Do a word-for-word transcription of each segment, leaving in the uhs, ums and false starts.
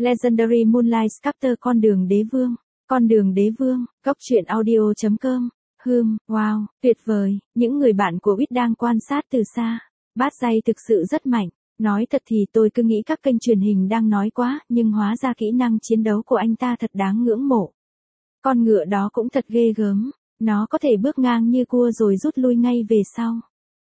Legendary Moonlight Sculptor con đường đế vương. Con đường đế vương, góc truyện audio.com. Hừm, wow, tuyệt vời, những người bạn của Wit đang quan sát từ xa. Bát giai thực sự rất mạnh. Nói thật thì tôi cứ nghĩ các kênh truyền hình đang nói quá, nhưng hóa ra kỹ năng chiến đấu của anh ta thật đáng ngưỡng mộ. Con ngựa đó cũng thật ghê gớm, nó có thể bước ngang như cua rồi rút lui ngay về sau.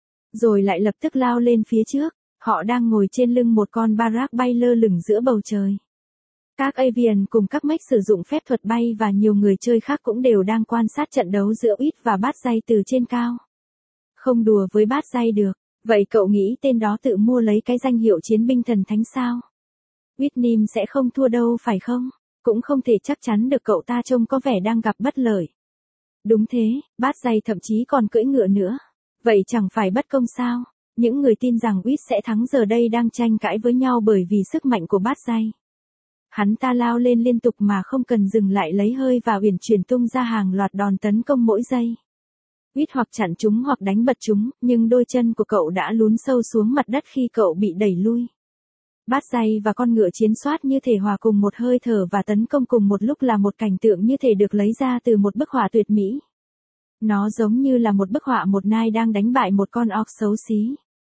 Rồi lại lập tức lao lên phía trước, họ đang ngồi trên lưng một con Barak bay lơ lửng giữa bầu trời. Các Avian cùng các mech sử dụng phép thuật bay và nhiều người chơi khác cũng đều đang quan sát trận đấu giữa Wit và Bát giai từ trên cao. Không đùa với Bát giai được, vậy cậu nghĩ tên đó tự mua lấy cái danh hiệu chiến binh thần thánh sao? Whitney sẽ không thua đâu phải không? Cũng không thể chắc chắn được, cậu ta trông có vẻ đang gặp bất lợi. Đúng thế, Bát giai thậm chí còn cưỡi ngựa nữa. Vậy chẳng phải bất công sao? Những người tin rằng Wit sẽ thắng giờ đây đang tranh cãi với nhau bởi vì sức mạnh của Bát giai. Hắn ta lao lên liên tục mà không cần dừng lại lấy hơi và uyển chuyển tung ra hàng loạt đòn tấn công mỗi giây. Wit hoặc chặn chúng hoặc đánh bật chúng, nhưng đôi chân của cậu đã lún sâu xuống mặt đất khi cậu bị đẩy lui. Bát giai và con ngựa chiến xoát như thể hòa cùng một hơi thở và tấn công cùng một lúc là một cảnh tượng như thể được lấy ra từ một bức họa tuyệt mỹ. Nó giống như là một bức họa một nai đang đánh bại một con orc xấu xí.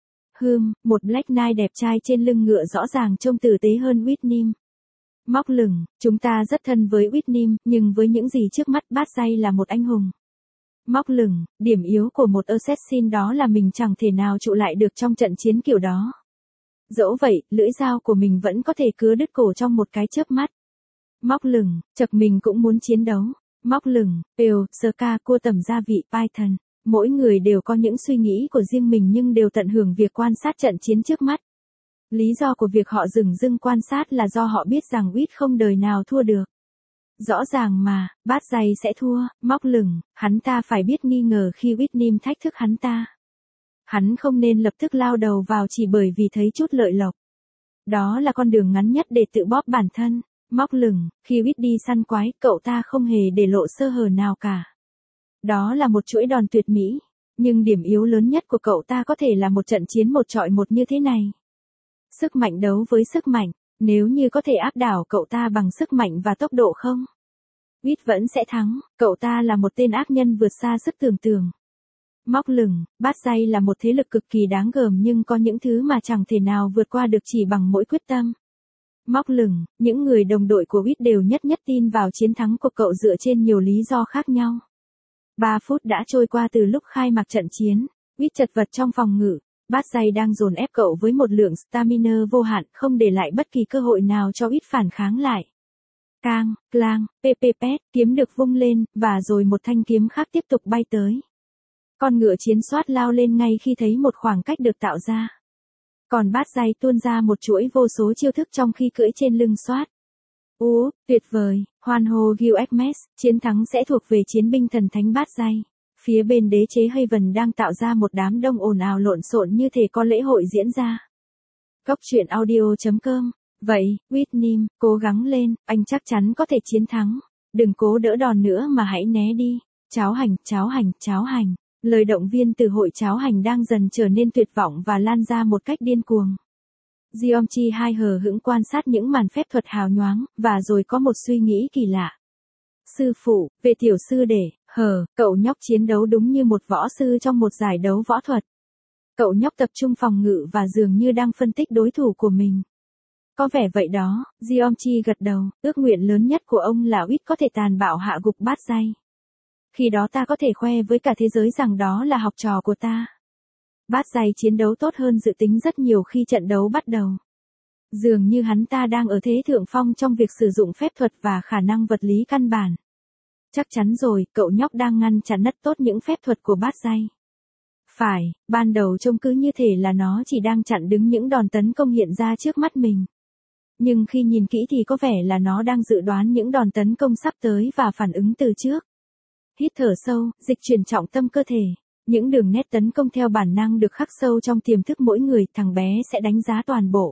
Hừm, một Black Knight đẹp trai trên lưng ngựa rõ ràng trông tử tế hơn Whitney. Móc lửng, chúng ta rất thân với Whitney, nhưng với những gì trước mắt Bát giai là một anh hùng. Móc lửng, điểm yếu của một assassin đó là mình chẳng thể nào trụ lại được trong trận chiến kiểu đó. Dẫu vậy, lưỡi dao của mình vẫn có thể cứa đứt cổ trong một cái chớp mắt. Móc lửng, chật mình cũng muốn chiến đấu. Móc lửng, Pale, Ska, cua tầm gia vị, Python. Mỗi người đều có những suy nghĩ của riêng mình nhưng đều tận hưởng việc quan sát trận chiến trước mắt. Lý do của việc họ dừng dưng quan sát là do họ biết rằng Wit không đời nào thua được. Rõ ràng mà, Bát giai sẽ thua. Móc lửng, hắn ta phải biết nghi ngờ khi Whitney thách thức hắn ta. Hắn không nên lập tức lao đầu vào chỉ bởi vì thấy chút lợi lộc. Đó là con đường ngắn nhất để tự bóp bản thân. Móc lửng, khi Wit đi săn quái, cậu ta không hề để lộ sơ hở nào cả. Đó là một chuỗi đòn tuyệt mỹ, nhưng điểm yếu lớn nhất của cậu ta có thể là một trận chiến một trọi một như thế này. Sức mạnh đấu với sức mạnh, nếu như có thể áp đảo cậu ta bằng sức mạnh và tốc độ không? Wit vẫn sẽ thắng, cậu ta là một tên ác nhân vượt xa sức tưởng tượng. Móc lửng, Bát giai là một thế lực cực kỳ đáng gờm nhưng có những thứ mà chẳng thể nào vượt qua được chỉ bằng mỗi quyết tâm. Móc lửng, những người đồng đội của Wit đều nhất nhất tin vào chiến thắng của cậu dựa trên nhiều lý do khác nhau. Ba phút đã trôi qua từ lúc khai mạc trận chiến, Wit chật vật trong phòng ngự. Bát giai đang dồn ép cậu với một lượng stamina vô hạn, không để lại bất kỳ cơ hội nào cho Wit phản kháng lại. Cang, clang, ppet, kiếm được vung lên, và rồi một thanh kiếm khác tiếp tục bay tới. Con ngựa chiến xoát lao lên ngay khi thấy một khoảng cách được tạo ra. Còn Bát giai tuôn ra một chuỗi vô số chiêu thức trong khi cưỡi trên lưng xoát. Ú, tuyệt vời, hoan hô Gilgamesh, chiến thắng sẽ thuộc về chiến binh thần thánh Bát giai. Phía bên đế chế Haven đang tạo ra một đám đông ồn ào lộn xộn như thể có lễ hội diễn ra. Góc truyện audio.com. Vậy, Whitney, cố gắng lên, anh chắc chắn có thể chiến thắng. Đừng cố đỡ đòn nữa mà hãy né đi. Cháo hành, cháo hành, cháo hành. Lời động viên từ hội cháo hành đang dần trở nên tuyệt vọng và lan ra một cách điên cuồng. Geomchi hai hờ hững quan sát những màn phép thuật hào nhoáng, và rồi có một suy nghĩ kỳ lạ. Sư phụ, về tiểu sư để, hờ, cậu nhóc chiến đấu đúng như một võ sư trong một giải đấu võ thuật. Cậu nhóc tập trung phòng ngự và dường như đang phân tích đối thủ của mình. Có vẻ vậy đó, Geomchi gật đầu, ước nguyện lớn nhất của ông là Wit có thể tàn bạo hạ gục Bát giai. Khi đó ta có thể khoe với cả thế giới rằng đó là học trò của ta. Bát giai chiến đấu tốt hơn dự tính rất nhiều khi trận đấu bắt đầu. Dường như hắn ta đang ở thế thượng phong trong việc sử dụng phép thuật và khả năng vật lý căn bản. Chắc chắn rồi, cậu nhóc đang ngăn chặn rất tốt những phép thuật của Bát giai. Phải, ban đầu trông cứ như thể là nó chỉ đang chặn đứng những đòn tấn công hiện ra trước mắt mình. Nhưng khi nhìn kỹ thì có vẻ là nó đang dự đoán những đòn tấn công sắp tới và phản ứng từ trước. Hít thở sâu, dịch chuyển trọng tâm cơ thể. Những đường nét tấn công theo bản năng được khắc sâu trong tiềm thức mỗi người, thằng bé sẽ đánh giá toàn bộ.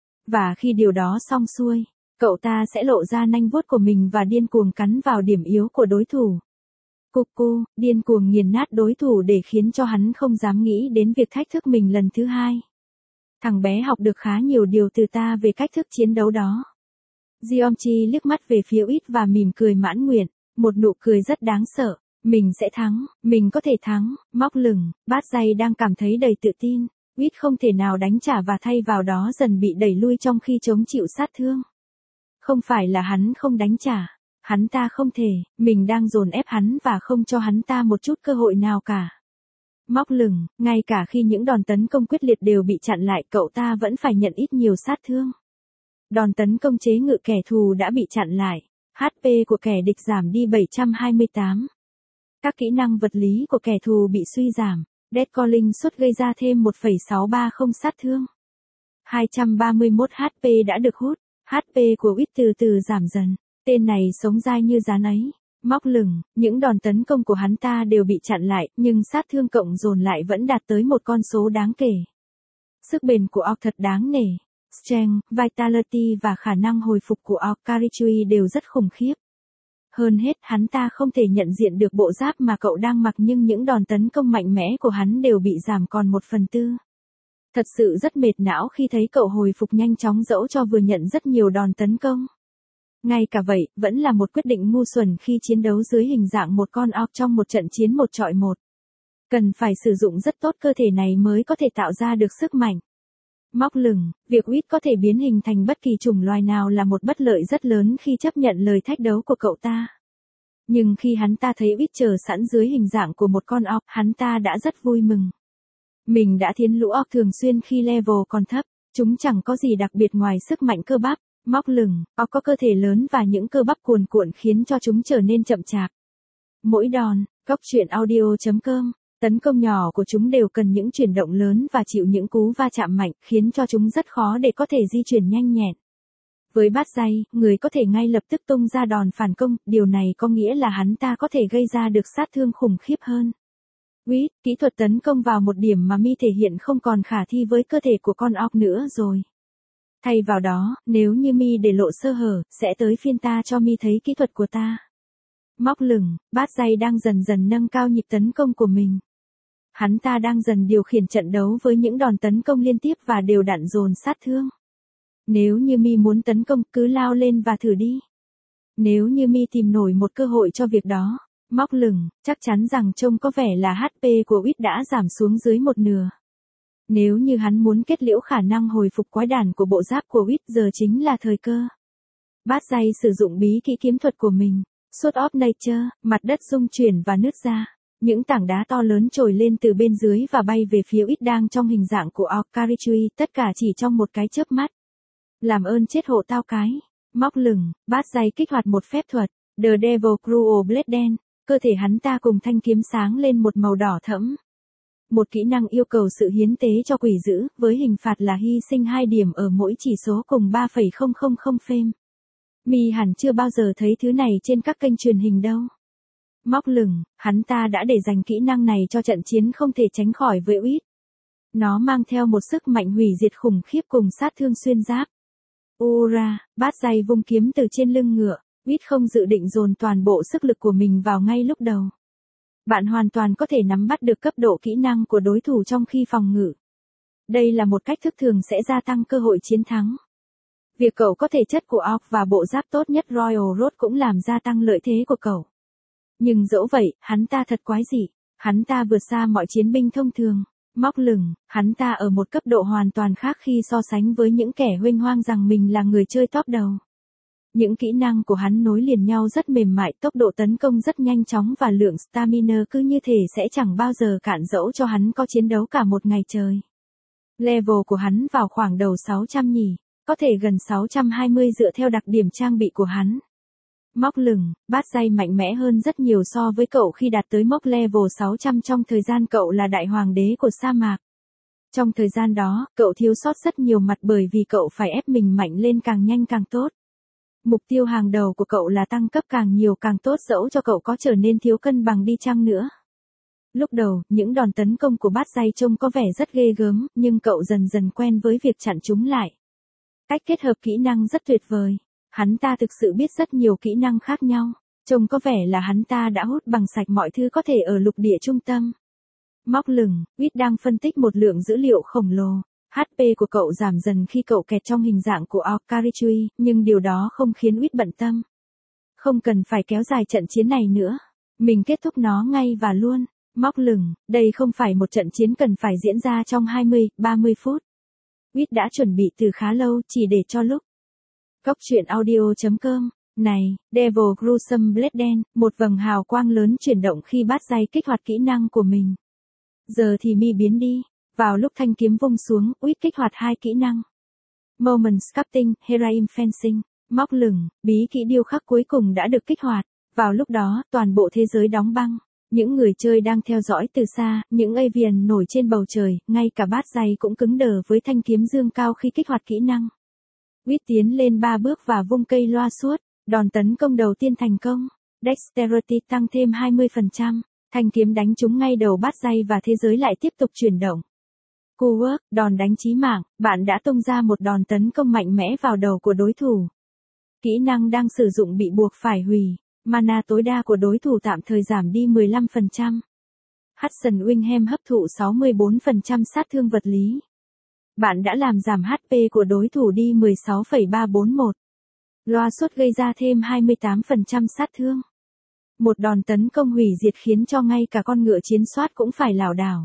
Và khi điều đó xong xuôi, cậu ta sẽ lộ ra nanh vuốt của mình và điên cuồng cắn vào điểm yếu của đối thủ. Cuckoo, điên cuồng nghiền nát đối thủ để khiến cho hắn không dám nghĩ đến việc thách thức mình lần thứ hai. Thằng bé học được khá nhiều điều từ ta về cách thức chiến đấu đó. Giomchi liếc mắt về phía Uýt và mỉm cười mãn nguyện, một nụ cười rất đáng sợ. Mình sẽ thắng, mình có thể thắng, móc lửng, bát dây đang cảm thấy đầy tự tin. Uýt không thể nào đánh trả và thay vào đó dần bị đẩy lui trong khi chống chịu sát thương. Không phải là hắn không đánh trả, hắn ta không thể, mình đang dồn ép hắn và không cho hắn ta một chút cơ hội nào cả. Móc lửng, ngay cả khi những đòn tấn công quyết liệt đều bị chặn lại, cậu ta vẫn phải nhận ít nhiều sát thương. Đòn tấn công chế ngự kẻ thù đã bị chặn lại, hát pê của kẻ địch giảm đi bảy trăm hai mươi tám. Các kỹ năng vật lý của kẻ thù bị suy giảm, Death Calling suất gây ra thêm một phẩy sáu ba không sát thương. hai trăm ba mươi mốt hát pê đã được hút, hát pê của Uýt từ từ giảm dần, tên này sống dai như rán ấy. Móc lửng, những đòn tấn công của hắn ta đều bị chặn lại, nhưng sát thương cộng dồn lại vẫn đạt tới một con số đáng kể. Sức bền của Orc thật đáng nể. Strength, Vitality và khả năng hồi phục của Orc Carichui đều rất khủng khiếp. Hơn hết, hắn ta không thể nhận diện được bộ giáp mà cậu đang mặc, nhưng những đòn tấn công mạnh mẽ của hắn đều bị giảm còn một phần tư. Thật sự rất mệt não khi thấy cậu hồi phục nhanh chóng dẫu cho vừa nhận rất nhiều đòn tấn công. Ngay cả vậy, vẫn là một quyết định ngu xuẩn khi chiến đấu dưới hình dạng một con orc trong một trận chiến một chọi một. Cần phải sử dụng rất tốt cơ thể này mới có thể tạo ra được sức mạnh. Móc lửng, việc Uýt có thể biến hình thành bất kỳ chủng loài nào là một bất lợi rất lớn khi chấp nhận lời thách đấu của cậu ta. Nhưng khi hắn ta thấy Uýt chờ sẵn dưới hình dạng của một con orc, hắn ta đã rất vui mừng. Mình đã thiến lũ orc thường xuyên khi level còn thấp, chúng chẳng có gì đặc biệt ngoài sức mạnh cơ bắp. Móc lửng, orc có cơ thể lớn và những cơ bắp cuồn cuộn khiến cho chúng trở nên chậm chạp. Mỗi đòn, góc truyện audio chấm com, tấn công nhỏ của chúng đều cần những chuyển động lớn và chịu những cú va chạm mạnh, khiến cho chúng rất khó để có thể di chuyển nhanh nhẹn. Với bát dây, người có thể ngay lập tức tung ra đòn phản công, điều này có nghĩa là hắn ta có thể gây ra được sát thương khủng khiếp hơn. Uýt, kỹ thuật tấn công vào một điểm mà Mi thể hiện không còn khả thi với cơ thể của con orc nữa rồi. Thay vào đó, nếu như Mi để lộ sơ hở, sẽ tới phiên ta cho Mi thấy kỹ thuật của ta. Móc lửng, bát dây đang dần dần nâng cao nhịp tấn công của mình. Hắn ta đang dần điều khiển trận đấu với những đòn tấn công liên tiếp và đều đặn dồn sát thương. Nếu như Mi muốn tấn công, cứ lao lên và thử đi. Nếu như Mi tìm nổi một cơ hội cho việc đó, móc lửng, chắc chắn rằng trông có vẻ là hát pê của Uýt đã giảm xuống dưới một nửa. Nếu như hắn muốn kết liễu khả năng hồi phục quái đản của bộ giáp của Uýt, giờ chính là thời cơ. Bát dây sử dụng bí kỹ kiếm thuật của mình, Sword of Nature, mặt đất rung chuyển và nứt ra. Những tảng đá to lớn trồi lên từ bên dưới và bay về phía Uýt đang trong hình dạng của Orc Carichui, tất cả chỉ trong một cái chớp mắt. Làm ơn chết hộ tao cái. Móc lửng, bát dây kích hoạt một phép thuật, The Devil Cruel Blade đen, cơ thể hắn ta cùng thanh kiếm sáng lên một màu đỏ thẫm. Một kỹ năng yêu cầu sự hiến tế cho quỷ dữ, với hình phạt là hy sinh hai điểm ở mỗi chỉ số cùng ba phẩy không không không phêm. Mi hẳn chưa bao giờ thấy thứ này trên các kênh truyền hình đâu. Móc lửng, hắn ta đã để dành kỹ năng này cho trận chiến không thể tránh khỏi với Uýt. Nó mang theo một sức mạnh hủy diệt khủng khiếp cùng sát thương xuyên giáp. Ura, bát dây vung kiếm từ trên lưng ngựa, Uýt không dự định dồn toàn bộ sức lực của mình vào ngay lúc đầu. Bạn hoàn toàn có thể nắm bắt được cấp độ kỹ năng của đối thủ trong khi phòng ngự. Đây là một cách thức thường sẽ gia tăng cơ hội chiến thắng. Việc cậu có thể chất của Orc và bộ giáp tốt nhất Royal Road cũng làm gia tăng lợi thế của cậu. Nhưng dẫu vậy, hắn ta thật quái dị. Hắn ta vượt xa mọi chiến binh thông thường. Móc lửng, hắn ta ở một cấp độ hoàn toàn khác khi so sánh với những kẻ huênh hoang rằng mình là người chơi top đầu. Những kỹ năng của hắn nối liền nhau rất mềm mại, tốc độ tấn công rất nhanh chóng và lượng stamina cứ như thể sẽ chẳng bao giờ cạn dẫu cho hắn có chiến đấu cả một ngày trời. Level của hắn vào khoảng đầu sáu trăm nhỉ, có thể gần sáu trăm hai mươi dựa theo đặc điểm trang bị của hắn. Móc lửng, bát dây mạnh mẽ hơn rất nhiều so với cậu khi đạt tới mốc level sáu trăm trong thời gian cậu là đại hoàng đế của sa mạc. Trong thời gian đó, cậu thiếu sót rất nhiều mặt bởi vì cậu phải ép mình mạnh lên càng nhanh càng tốt. Mục tiêu hàng đầu của cậu là tăng cấp càng nhiều càng tốt dẫu cho cậu có trở nên thiếu cân bằng đi chăng nữa. Lúc đầu, những đòn tấn công của bát dây trông có vẻ rất ghê gớm, nhưng cậu dần dần quen với việc chặn chúng lại. Cách kết hợp kỹ năng rất tuyệt vời. Hắn ta thực sự biết rất nhiều kỹ năng khác nhau. Trông có vẻ là hắn ta đã hút bằng sạch mọi thứ có thể ở lục địa trung tâm. Móc lửng, Uýt đang phân tích một lượng dữ liệu khổng lồ. hát pê của cậu giảm dần khi cậu kẹt trong hình dạng của Aokarichui, nhưng điều đó không khiến Whit bận tâm. Không cần phải kéo dài trận chiến này nữa. Mình kết thúc nó ngay và luôn. Móc lửng, đây không phải một trận chiến cần phải diễn ra trong hai mươi, ba mươi phút. Whit đã chuẩn bị từ khá lâu chỉ để cho lúc. Cóc truyện audio chấm com. Này, Devil Gruesome Blade đen, một vầng hào quang lớn chuyển động khi bát dây kích hoạt kỹ năng của mình. Giờ thì mi biến đi. Vào lúc thanh kiếm vung xuống, Whit kích hoạt hai kỹ năng. Moment Sculpting, Heraim Fencing, móc lửng, bí kỹ điêu khắc cuối cùng đã được kích hoạt. Vào lúc đó, toàn bộ thế giới đóng băng. Những người chơi đang theo dõi từ xa, những avian nổi trên bầu trời, ngay cả bát dây cũng cứng đờ với thanh kiếm dương cao khi kích hoạt kỹ năng. Whit tiến lên ba bước và vung cây loa suốt, đòn tấn công đầu tiên thành công. Dexterity tăng thêm hai mươi phần trăm, thanh kiếm đánh trúng ngay đầu bát dây và thế giới lại tiếp tục chuyển động. Cool work, đòn đánh chí mạng, bạn đã tung ra một đòn tấn công mạnh mẽ vào đầu của đối thủ. Kỹ năng đang sử dụng bị buộc phải hủy. Mana tối đa của đối thủ tạm thời giảm đi mười lăm phần trăm. Hudson Wingham hấp thụ sáu mươi tư phần trăm sát thương vật lý. Bạn đã làm giảm hát pê của đối thủ đi mười sáu phẩy ba bốn mốt. Loa suốt gây ra thêm hai mươi tám phần trăm sát thương. Một đòn tấn công hủy diệt khiến cho ngay cả con ngựa chiến soát cũng phải lảo đảo.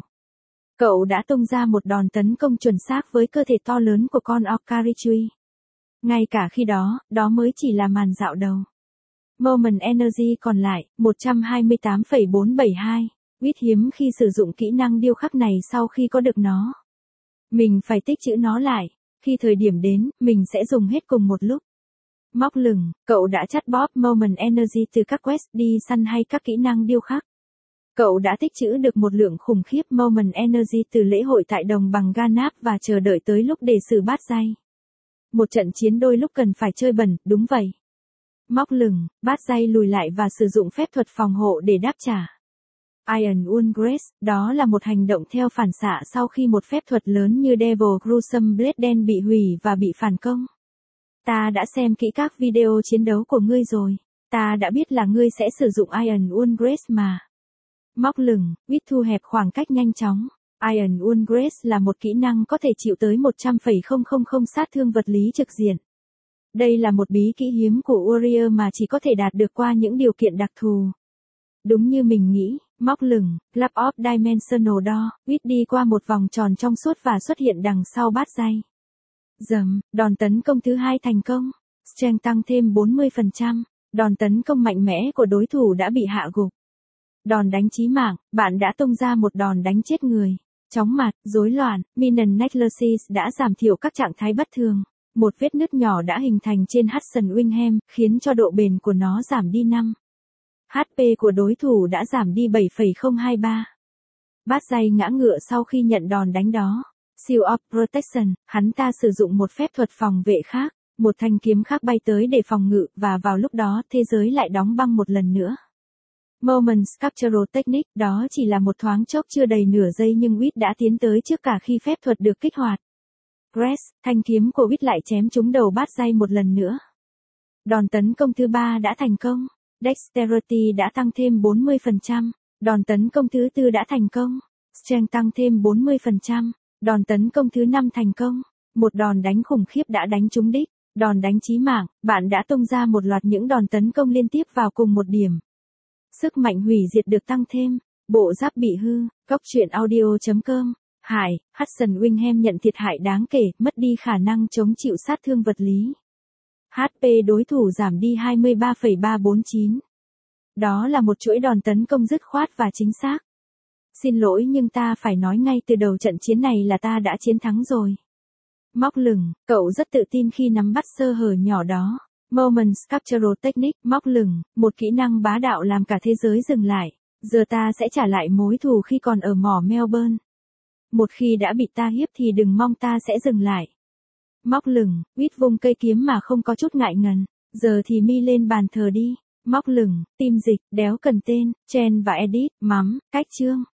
Cậu đã tung ra một đòn tấn công chuẩn xác với cơ thể to lớn của con Aokarichui. Ngay cả khi đó, đó mới chỉ là màn dạo đầu. Moment Energy còn lại, một trăm hai mươi tám phẩy bốn bảy hai. Whit hiếm khi sử dụng kỹ năng điêu khắc này sau khi có được nó. Mình phải tích trữ nó lại. Khi thời điểm đến, mình sẽ dùng hết cùng một lúc. Móc lửng, cậu đã chắt bóp Moment Energy từ các quest đi săn hay các kỹ năng điêu khắc. Cậu đã tích trữ được một lượng khủng khiếp Moment Energy từ lễ hội tại đồng bằng Ganap và chờ đợi tới lúc để xử bát dây. Một trận chiến đôi lúc cần phải chơi bẩn, đúng vậy. Móc lửng, bát dây lùi lại và sử dụng phép thuật phòng hộ để đáp trả. Iron Wound Grace, đó là một hành động theo phản xạ sau khi một phép thuật lớn như Devil Gruesome Blade đen bị hủy và bị phản công. Ta đã xem kỹ các video chiến đấu của ngươi rồi. Ta đã biết là ngươi sẽ sử dụng Iron Wound Grace mà. Móc lửng, Whit thu hẹp khoảng cách nhanh chóng. Iron Wound Grace là một kỹ năng có thể chịu tới một trăm phẩy không không không sát thương vật lý trực diện. Đây là một bí kỹ hiếm của Warrior mà chỉ có thể đạt được qua những điều kiện đặc thù. Đúng như mình nghĩ, móc lửng, Club of Dimensional Door, Whit đi qua một vòng tròn trong suốt và xuất hiện đằng sau bát dây. Dầm, đòn tấn công thứ hai thành công. Strength tăng thêm bốn mươi phần trăm, đòn tấn công mạnh mẽ của đối thủ đã bị hạ gục. Đòn đánh chí mạng, bạn đã tung ra một đòn đánh chết người. Chóng mặt, rối loạn, Minion Necrosis đã giảm thiểu các trạng thái bất thường. Một vết nứt nhỏ đã hình thành trên Hudson Wingham, khiến cho độ bền của nó giảm đi năm. hát pê của đối thủ đã giảm đi bảy phẩy không hai ba. Bát dây ngã ngựa sau khi nhận đòn đánh đó. Seal of Protection, hắn ta sử dụng một phép thuật phòng vệ khác, một thanh kiếm khác bay tới để phòng ngự và vào lúc đó thế giới lại đóng băng một lần nữa. Moment Sculptural Technique, đó chỉ là một thoáng chốc chưa đầy nửa giây nhưng Whit đã tiến tới trước cả khi phép thuật được kích hoạt. Grace, thanh kiếm của Whit lại chém trúng đầu bát dây một lần nữa. Đòn tấn công thứ ba đã thành công. Dexterity đã tăng thêm bốn mươi phần trăm. Đòn tấn công thứ tư đã thành công. Strength tăng thêm bốn mươi phần trăm. Đòn tấn công thứ năm thành công. Một đòn đánh khủng khiếp đã đánh trúng đích. Đòn đánh chí mạng, bạn đã tung ra một loạt những đòn tấn công liên tiếp vào cùng một điểm. Sức mạnh hủy diệt được tăng thêm. Bộ giáp bị hư. Cóc truyện audio chấm com. Hải, Hudson Wingham nhận thiệt hại đáng kể, mất đi khả năng chống chịu sát thương vật lý. hát pê đối thủ giảm đi hai mươi ba phẩy ba bốn chín. Đó là một chuỗi đòn tấn công dứt khoát và chính xác. Xin lỗi nhưng ta phải nói ngay từ đầu trận chiến này là ta đã chiến thắng rồi. Móc lửng, cậu rất tự tin khi nắm bắt sơ hở nhỏ đó. Moment Sculptural Technique, móc lửng, một kỹ năng bá đạo làm cả thế giới dừng lại. Giờ ta sẽ trả lại mối thù khi còn ở mỏ Melbourne. Một khi đã bị ta hiếp thì đừng mong ta sẽ dừng lại. Móc lửng, Whit vung cây kiếm mà không có chút ngại ngần. Giờ thì mi lên bàn thờ đi. Móc lửng, tim dịch, đéo cần tên, Chen và Edit, mắm, cách chương.